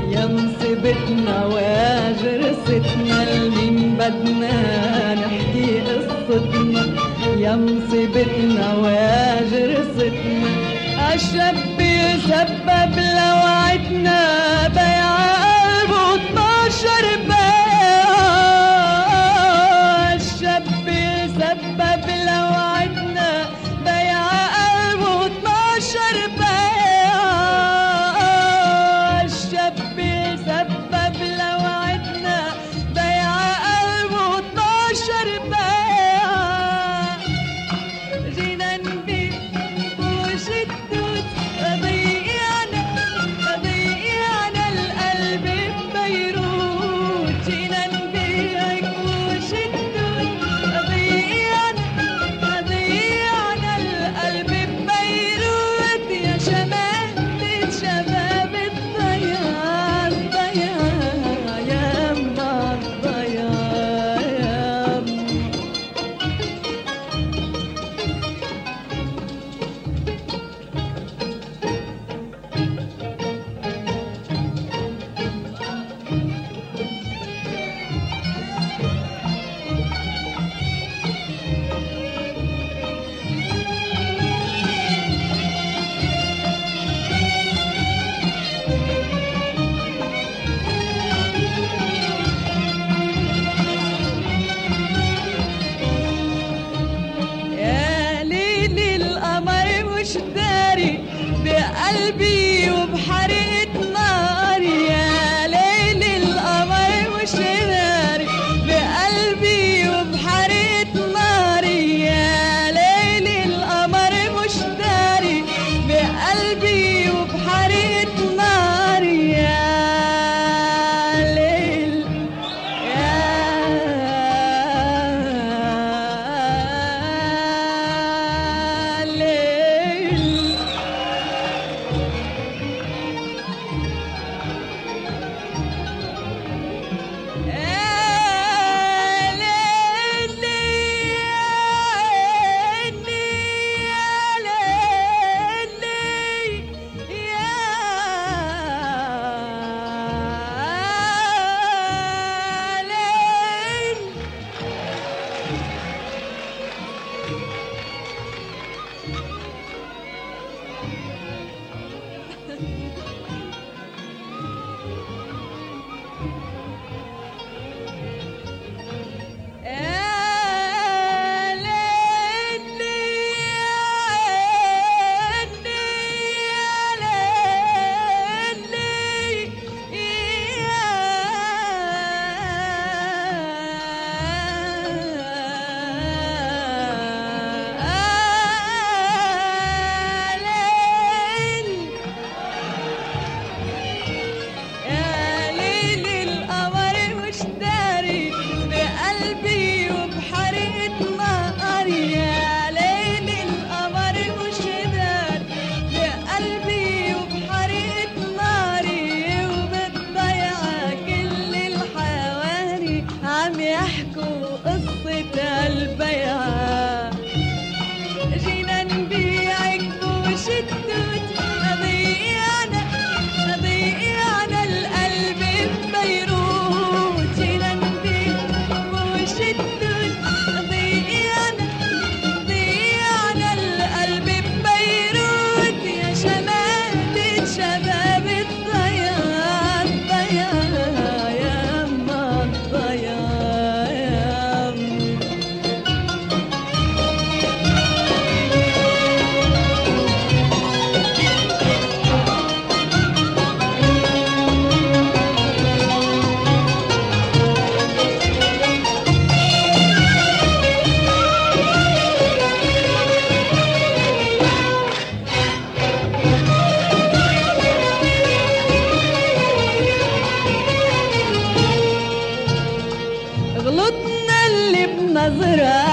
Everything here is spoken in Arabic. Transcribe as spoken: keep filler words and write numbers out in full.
يا مصيبتنا وجرستنا لمين بدنا نحكي قصتنا، يا مصيبتنا وجرستنا. عالشاب سبب لوعتنا بيع قلبه اتناشر بيع، عالشاب سبب لوعتنا بيع قلبه اتناشر بيع، عالشاب سبب لوعتنا بيع قلبه اتناشر بيع. جينا نبيع وش الدود ضيعنا ضيعنا القلب ببيروت، جينا نبيعك وش الدود ضيعنا ضيعنا القلب ببيروت. يا شماتة شباب الضياع الضياع يما الضياع يما. يا ليل القمر مش داري بقلبي وبحرقة ناري، يا ليل القمر مش داري بقلبي وبحرقة ناري، يا ليل القمر مش داري بقلبي وبحرقة ناري. يا ليل يا ليل عم يحكوا قصة البيعة. جينا نبيعك بوش الدود ضيعنا ضيعنا القلب ببيروت، جينا نبيعك بوش الدود ضيعنا ضيعنا القلب ببيروت. يا شماتة شباب الضياع الضياع يما الضياع. غلطنا اللي بنظرة